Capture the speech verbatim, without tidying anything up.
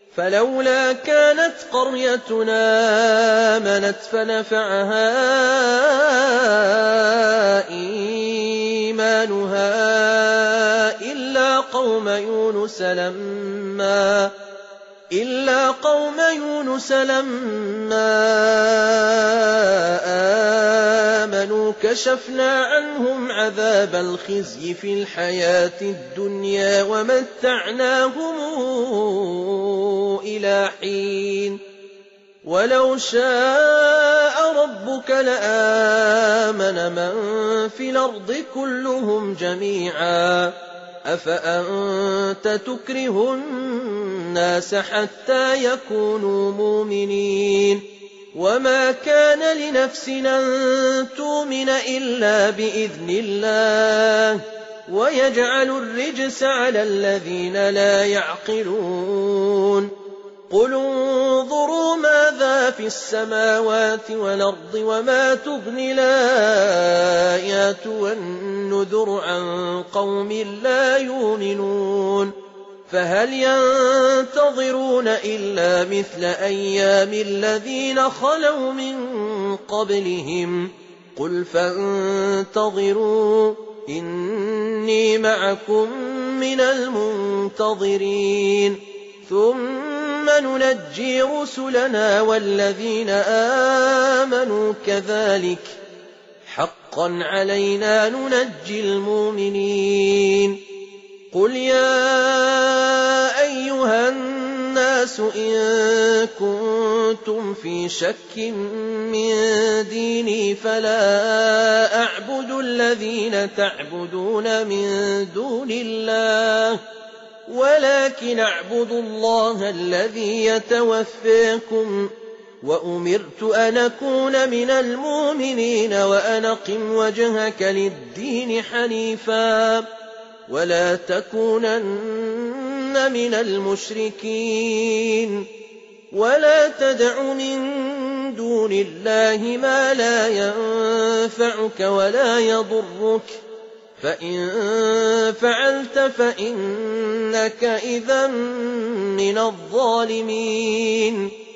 فلولا كانت قريتنا آمنت فنفعها إيمانها إلا قوم يونس لما إلا قوم يونس لما آمنوا كشفنا عنهم عذاب الخزي في الحياة الدنيا ومتعناهم إلى حين ولو شاء ربك لآمن من في الأرض كلهم جميعا أفأنت تكره الناس حتى يكونوا مؤمنين وما كان لنفس أن تؤمن إلا بإذن الله ويجعل الرجس على الذين لا يعقلون قل انظروا ماذا في السماوات والأرض وما تغني الآيات والنذر عن قوم لا يؤمنون فهل ينتظرون إلا مثل أيام الذين خلوا من قبلهم قل فانتظروا إني معكم من المنتظرين ثم ننجي رسلنا والذين آمنوا كذلك حقا علينا ننجي المؤمنين قل يا أيها الناس إن كنتم في شك من ديني فلا أعبد الذين تعبدون من دون الله ولكن أعبد الله الذي يتوفاكم وأمرت أن أكون من المؤمنين وأن أقم وجهك للدين حنيفا ولا تكونن من المشركين ولا تدع من دون الله ما لا ينفعك ولا يضرك فإن فعلت فإنك إذا من الظالمين